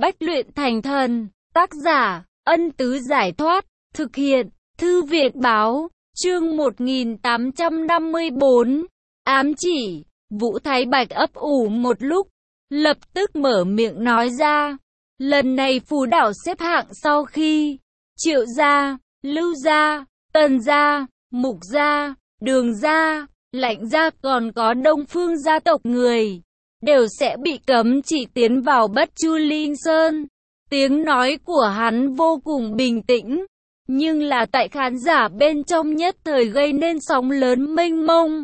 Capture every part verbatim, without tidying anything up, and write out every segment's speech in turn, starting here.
Bách luyện thành thần, tác giả, Ân Tứ Giải Thoát, thực hiện, Thư viện Báo, chương một nghìn tám trăm năm mươi bốn, ám chỉ, Vũ Thái Bạch ấp ủ một lúc, lập tức mở miệng nói ra, lần này Phù Đảo xếp hạng sau khi Triệu gia, Lưu gia, Tần gia, Mục gia, Đường gia, Lãnh gia còn có Đông Phương gia tộc người đều sẽ bị cấm chỉ tiến vào Bất Chu Linh Sơn. Tiếng nói của hắn vô cùng bình tĩnh, nhưng là tại khán giả bên trong nhất thời gây nên sóng lớn mênh mông.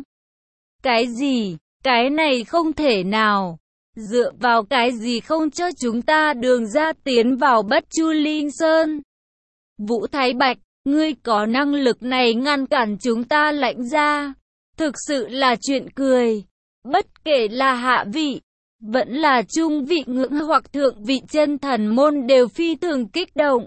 Cái gì? Cái này không thể nào. Dựa vào cái gì không cho chúng ta đường ra tiến vào Bất Chu Linh Sơn? Vũ Thái Bạch, ngươi có năng lực này ngăn cản chúng ta Lãnh gia? Thực sự là chuyện cười. Bất kể là hạ vị, vẫn là trung vị ngưỡng hoặc thượng vị chân thần môn đều phi thường kích động.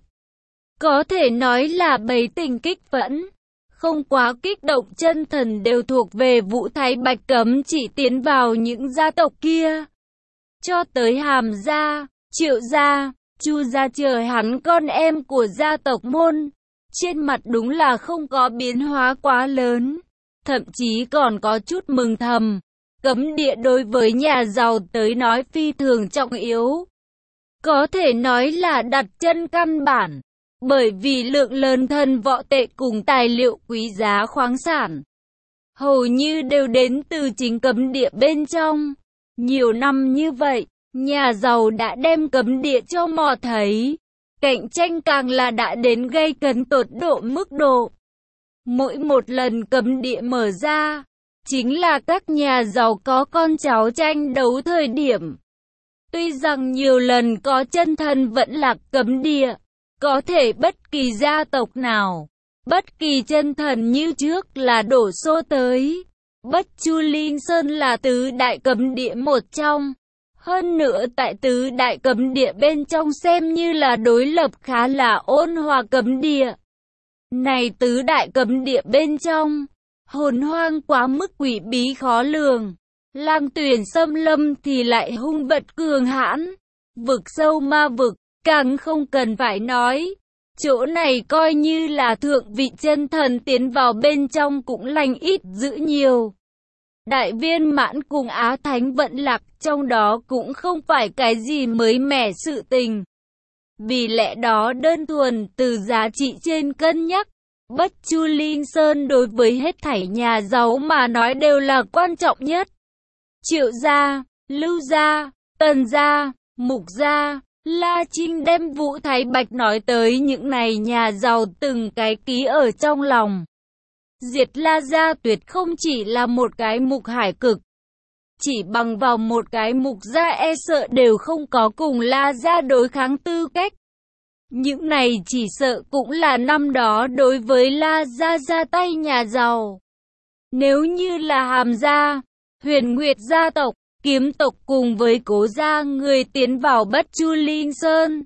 Có thể nói là bầy tình kích phẫn. Không quá kích động chân thần đều thuộc về Vũ Thái Bạch cấm chỉ tiến vào những gia tộc kia. Cho tới Hàm gia, Triệu gia, Chu gia chờ hắn con em của gia tộc môn. Trên mặt đúng là không có biến hóa quá lớn. Thậm chí còn có chút mừng thầm. Cấm địa đối với nhà giàu tới nói phi thường trọng yếu. Có thể nói là đặt chân căn bản. Bởi vì lượng lớn thần võ tệ cùng tài liệu quý giá khoáng sản hầu như đều đến từ chính cấm địa bên trong. Nhiều năm như vậy, nhà giàu đã đem cấm địa cho mò thấy. Cạnh tranh càng là đã đến gây cấn tột độ mức độ. Mỗi một lần cấm địa mở ra, chính là các nhà giàu có con cháu tranh đấu thời điểm. Tuy rằng nhiều lần có chân thần vẫn lạc cấm địa, có thể bất kỳ gia tộc nào, bất kỳ chân thần như trước là đổ xô tới. Bất Chu Linh Sơn là tứ đại cấm địa một trong. Hơn nữa tại tứ đại cấm địa bên trong xem như là đối lập khá là ôn hòa cấm địa. Này tứ đại cấm địa bên trong, hồn hoang quá mức quỷ bí khó lường. Lang Tuyền xâm lâm thì lại hung vật cường hãn. Vực sâu ma vực, càng không cần phải nói. Chỗ này coi như là thượng vị chân thần tiến vào bên trong cũng lành ít dữ nhiều. Đại viên mãn cùng Á Thánh vận lạc trong đó cũng không phải cái gì mới mẻ sự tình. Vì lẽ đó đơn thuần từ giá trị trên cân nhắc, Bất Chu Linh Sơn đối với hết thảy nhà giàu mà nói đều là quan trọng nhất. Triệu gia, Lưu gia, Tần gia, Mục gia, La Trinh đem Vũ Thái Bạch nói tới những này nhà giàu từng cái ký ở trong lòng. Diệt La gia tuyệt không chỉ là một cái mục hải cực. Chỉ bằng vào một cái mục gia e sợ đều không có cùng La gia đối kháng tư cách. Những này chỉ sợ cũng là năm đó đối với La gia ra tay nhà giàu. Nếu như là Hàm gia, Huyền Nguyệt gia tộc, Kiếm tộc cùng với Cố gia người tiến vào Bất Chu Linh Sơn,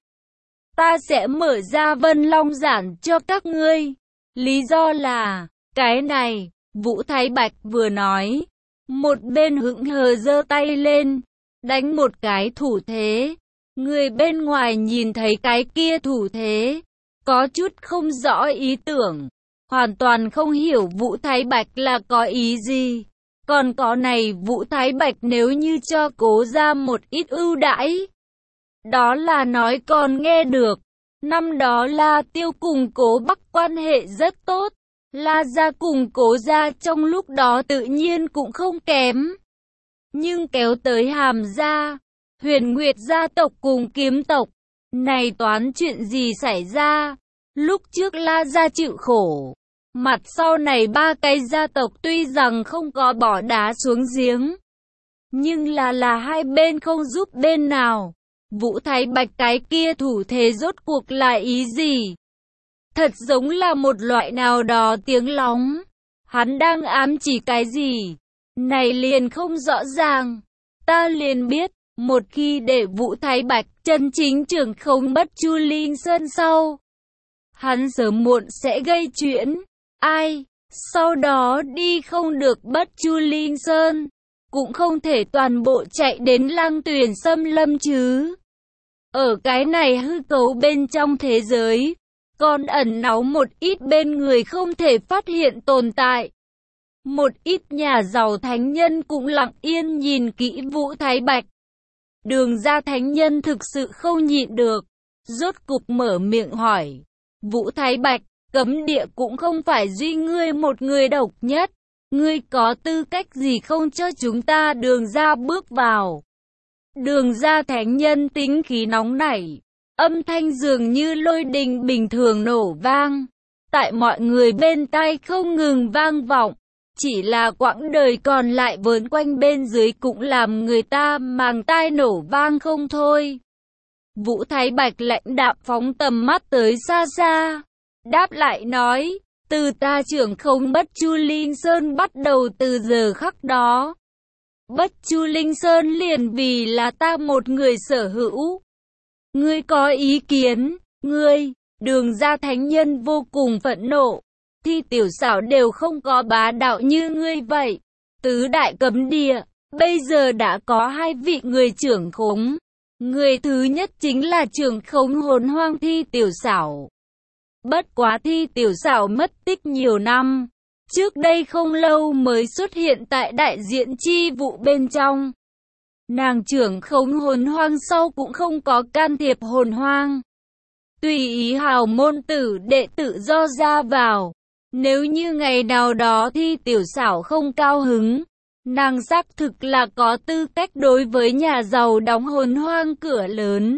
ta sẽ mở ra Vân Long giản cho các ngươi. Lý do là, cái này, Vũ Thái Bạch vừa nói, một bên hững hờ giơ tay lên, đánh một cái thủ thế. Người bên ngoài nhìn thấy cái kia thủ thế, có chút không rõ ý tưởng, hoàn toàn không hiểu Vũ Thái Bạch là có ý gì. Còn có này Vũ Thái Bạch nếu như cho Cố ra một ít ưu đãi, đó là nói còn nghe được. Năm đó La Tiêu cùng Cố Bắc quan hệ rất tốt, La gia cùng Cố gia trong lúc đó tự nhiên cũng không kém. Nhưng kéo tới Hàm gia, Huyền Nguyệt gia tộc cùng Kiếm tộc, này toán chuyện gì xảy ra? Lúc trước La gia chịu khổ, mặt sau này ba cái gia tộc tuy rằng không có bỏ đá xuống giếng, nhưng là là hai bên không giúp bên nào. Vũ Thái Bạch cái kia thủ thế rốt cuộc là ý gì? Thật giống là một loại nào đó tiếng lóng. Hắn đang ám chỉ cái gì? Này liền không rõ ràng. Ta liền biết, một khi để Vũ Thái Bạch chân chính trưởng không Bất Chu Linh Sơn sau, hắn sớm muộn sẽ gây chuyện. Ai? Sau đó đi không được Bất Chu Linh Sơn, cũng không thể toàn bộ chạy đến Lang Tuyền xâm lâm chứ. Ở cái này hư cấu bên trong thế giới, còn ẩn náu một ít bên người không thể phát hiện tồn tại. Một ít nhà giàu thánh nhân cũng lặng yên nhìn kỹ Vũ Thái Bạch. Đường ra thánh nhân thực sự không nhịn được, rốt cục mở miệng hỏi. Vũ Thái Bạch, cấm địa cũng không phải duy ngươi một người độc nhất. Ngươi có tư cách gì không cho chúng ta đường ra bước vào? Đường ra thánh nhân tính khí nóng nảy, âm thanh dường như lôi đình bình thường nổ vang. Tại mọi người bên tai không ngừng vang vọng. Chỉ là quãng đời còn lại vớn quanh bên dưới cũng làm người ta màng tai nổ vang không thôi. Vũ Thái Bạch lạnh đạm phóng tầm mắt tới xa xa. Đáp lại nói, từ ta trưởng không Bất Chu Linh Sơn bắt đầu từ giờ khắc đó. Bất Chu Linh Sơn liền vì là ta một người sở hữu. Ngươi có ý kiến, ngươi, đường ra thánh nhân vô cùng phẫn nộ. Thi tiểu xảo đều không có bá đạo như ngươi vậy. Tứ đại cấm địa, bây giờ đã có hai vị người trưởng khống. Người thứ nhất chính là trưởng khống hồn hoang Thi tiểu xảo. Bất quá Thi tiểu xảo mất tích nhiều năm. Trước đây không lâu mới xuất hiện tại đại diện chi vụ bên trong. Nàng trưởng khống hồn hoang sau cũng không có can thiệp hồn hoang. Tùy ý hào môn tử đệ tự do ra vào. Nếu như ngày nào đó Thi tiểu xảo không cao hứng, nàng xác thực là có tư cách đối với nhà giàu đóng hồn hoang cửa lớn.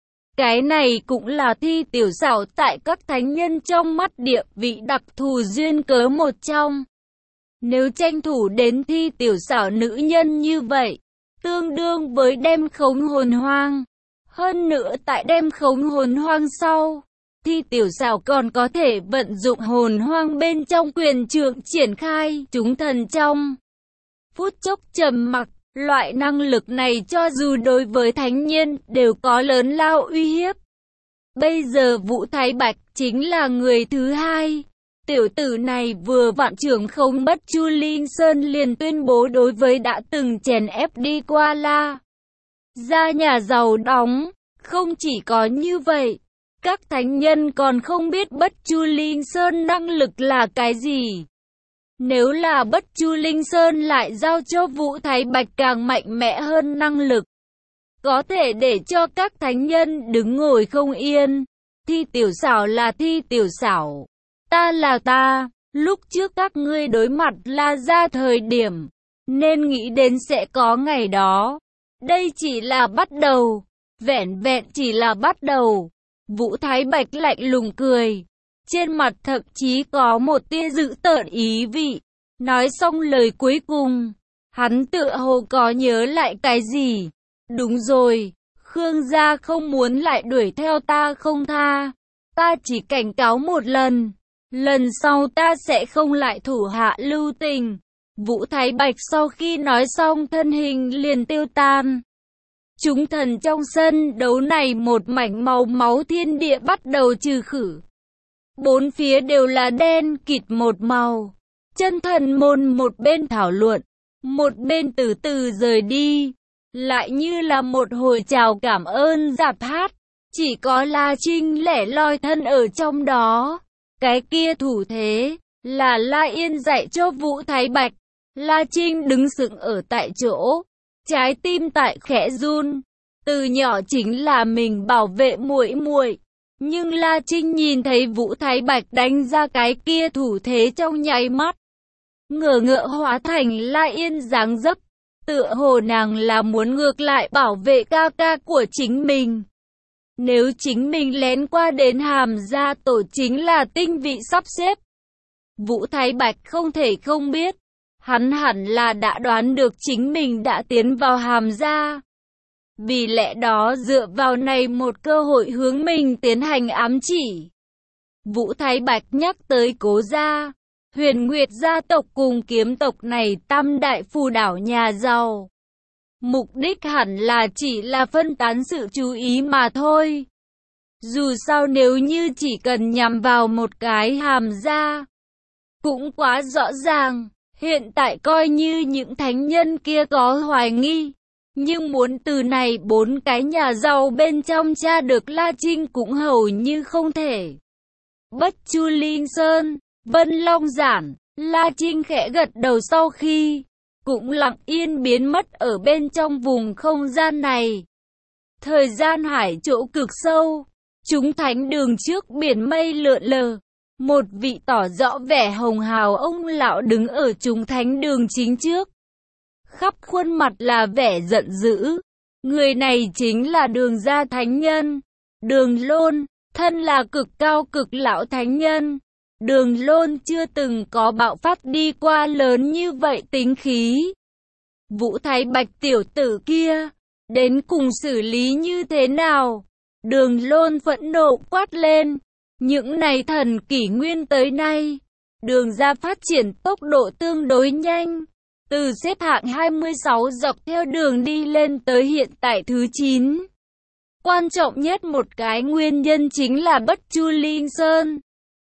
Cái này cũng là Thi tiểu xảo tại các thánh nhân trong mắt địa vị đặc thù duyên cớ một trong. Nếu tranh thủ đến Thi tiểu xảo nữ nhân như vậy, tương đương với đem khống hồn hoang. Hơn nữa tại đem khống hồn hoang sau, Thi tiểu xảo còn có thể vận dụng hồn hoang bên trong quyền trượng triển khai chúng thần trong. Phút chốc trầm mặc, loại năng lực này cho dù đối với thánh nhân đều có lớn lao uy hiếp. Bây giờ Vũ Thái Bạch chính là người thứ hai. Tiểu tử này vừa vạn trưởng không Bất Chu Linh Sơn liền tuyên bố đối với đã từng chèn ép đi qua La ra nhà giàu đóng. Không chỉ có như vậy, các thánh nhân còn không biết Bất Chu Linh Sơn năng lực là cái gì. Nếu là Bất Chu Linh Sơn lại giao cho Vũ Thái Bạch càng mạnh mẽ hơn năng lực, có thể để cho các thánh nhân đứng ngồi không yên. Thi tiểu xảo là Thi tiểu xảo, ta là ta. Lúc trước các ngươi đối mặt La ra thời điểm, nên nghĩ đến sẽ có ngày đó. Đây chỉ là bắt đầu, vẻn vẹn chỉ là bắt đầu. Vũ Thái Bạch lạnh lùng cười, trên mặt thậm chí có một tia dữ tợn ý vị. Nói xong lời cuối cùng, hắn tựa hồ có nhớ lại cái gì. Đúng rồi, Khương gia không muốn lại đuổi theo ta không tha. Ta chỉ cảnh cáo một lần, lần sau ta sẽ không lại thủ hạ lưu tình. Vũ Thái Bạch sau khi nói xong thân hình liền tiêu tan. Chúng thần trong sân đấu này một mảnh màu máu thiên địa bắt đầu trừ khử. Bốn phía đều là đen kịt một màu. Chân thần môn một bên thảo luận, một bên từ từ rời đi. Lại như là một hồi chào cảm ơn giạp hát. Chỉ có La Trinh lẻ loi thân ở trong đó. Cái kia thủ thế là La Yên dạy cho Vũ Thái Bạch. La Trinh đứng sững ở tại chỗ, trái tim tại khẽ run. Từ nhỏ chính là mình bảo vệ muội muội, nhưng La Trinh nhìn thấy Vũ Thái Bạch đánh ra cái kia thủ thế trong nháy mắt, ngờ ngợ hóa thành La Yên dáng dấp, tựa hồ nàng là muốn ngược lại bảo vệ ca ca của chính mình. Nếu chính mình lén qua đến Hàm gia tổ chính là tinh vị sắp xếp. Vũ Thái Bạch không thể không biết, hắn hẳn là đã đoán được chính mình đã tiến vào Hàm gia. Vì lẽ đó dựa vào này một cơ hội hướng mình tiến hành ám chỉ. Vũ Thái Bạch nhắc tới Cố gia, Huyền Nguyệt gia tộc cùng kiếm tộc này tam đại phù đảo nhà giàu. Mục đích hẳn là chỉ là phân tán sự chú ý mà thôi. Dù sao nếu như chỉ cần nhằm vào một cái Hàm gia, cũng quá rõ ràng. Hiện tại coi như những thánh nhân kia có hoài nghi, Nhưng muốn từ này bốn cái nhà giàu bên trong tra được La Trinh cũng hầu như không thể. Bất Chu Linh Sơn, Vân Long Giản, La Trinh khẽ gật đầu sau khi cũng lặng yên biến mất ở bên trong vùng không gian này. Thời gian hải chỗ cực sâu, chúng thánh đường trước biển mây lượn lờ. Một vị tỏ rõ vẻ hồng hào ông lão đứng ở chúng thánh đường chính trước. Khắp khuôn mặt là vẻ giận dữ. Người này chính là Đường Gia Thánh Nhân, Đường Lôn, thân là cực cao cực lão thánh nhân. Đường Lôn chưa từng có bạo phát đi qua lớn như vậy tính khí. Vũ Thái Bạch tiểu tử kia, đến cùng xử lý như thế nào? Đường Lôn phẫn nộ quát lên. Những này thần kỷ nguyên tới nay, Đường Gia phát triển tốc độ tương đối nhanh. Từ xếp hạng hai mươi sáu dọc theo đường đi lên tới hiện tại thứ chín. Quan trọng nhất một cái nguyên nhân chính là Bất Chu Linh Sơn.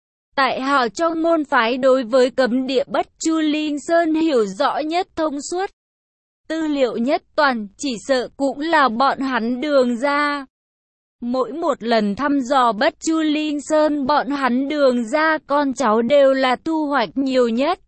Tại hạ trong môn phái đối với cấm địa Bất Chu Linh Sơn hiểu rõ nhất thông suốt. Tư liệu nhất toàn chỉ sợ cũng là bọn hắn Đường Gia. Mỗi một lần thăm dò Bất Chu Linh Sơn bọn hắn Đường Gia con cháu đều là thu hoạch nhiều nhất.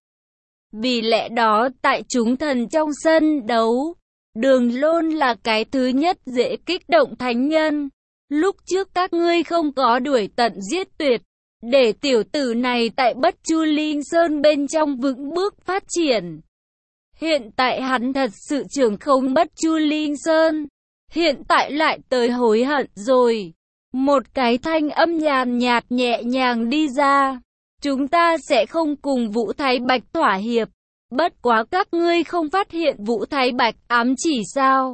Vì lẽ đó tại chúng thần trong sân đấu, Đường Lôn là cái thứ nhất dễ kích động thánh nhân. Lúc trước các ngươi không có đuổi tận giết tuyệt, để tiểu tử này tại Bất Chu Linh Sơn bên trong vững bước phát triển. Hiện tại hắn thật sự trưởng không Bất Chu Linh Sơn, hiện tại lại tới hối hận rồi. Một cái thanh âm nhàn nhạt nhẹ nhàng đi ra. Chúng ta sẽ không cùng Vũ Thái Bạch thỏa hiệp. Bất quá các ngươi không phát hiện Vũ Thái Bạch ám chỉ sao?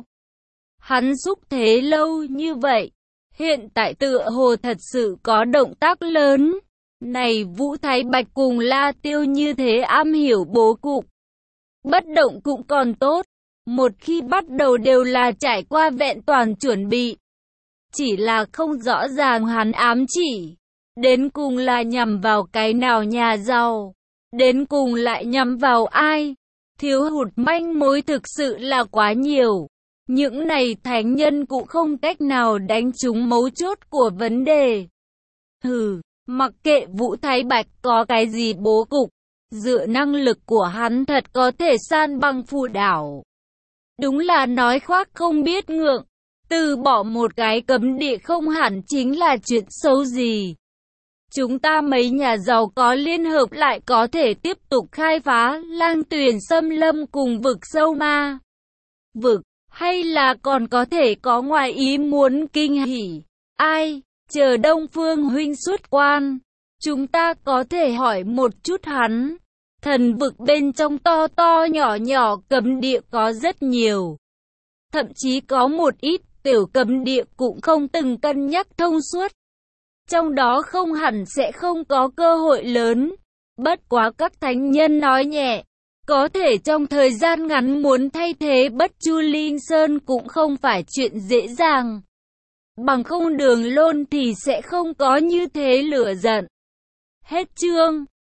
Hắn xúc thế lâu như vậy, hiện tại tựa hồ thật sự có động tác lớn. Này Vũ Thái Bạch cùng La Tiêu như thế am hiểu bố cục. Bất động cũng còn tốt. Một khi bắt đầu đều là trải qua vẹn toàn chuẩn bị. Chỉ là không rõ ràng hắn ám chỉ. Đến cùng là nhằm vào cái nào nhà giàu. Đến cùng lại nhằm vào ai? Thiếu hụt manh mối thực sự là quá nhiều. Những này thánh nhân cũng không cách nào đánh trúng mấu chốt của vấn đề. Hừ, mặc kệ Vũ Thái Bạch có cái gì bố cục, dựa năng lực của hắn thật có thể san bằng phù đảo. Đúng là nói khoác không biết ngượng. Từ bỏ một cái cấm địa không hẳn chính là chuyện xấu gì. Chúng ta mấy nhà giàu có liên hợp lại có thể tiếp tục khai phá Lang Tuyền xâm lâm cùng vực sâu ma vực, hay là còn có thể có ngoài ý muốn kinh hỉ. Ai, chờ Đông Phương huynh xuất quan, chúng ta có thể hỏi một chút hắn. Thần vực bên trong to to nhỏ nhỏ cấm địa có rất nhiều. Thậm chí có một ít tiểu cấm địa cũng không từng cân nhắc thông suốt. Trong đó không hẳn sẽ không có cơ hội lớn. Bất quá các thánh nhân nói nhẹ, có thể trong thời gian ngắn muốn thay thế Bất Chu Linh Sơn cũng không phải chuyện dễ dàng. Bằng không Đường Lôn thì sẽ không có như thế lửa giận. Hết chương.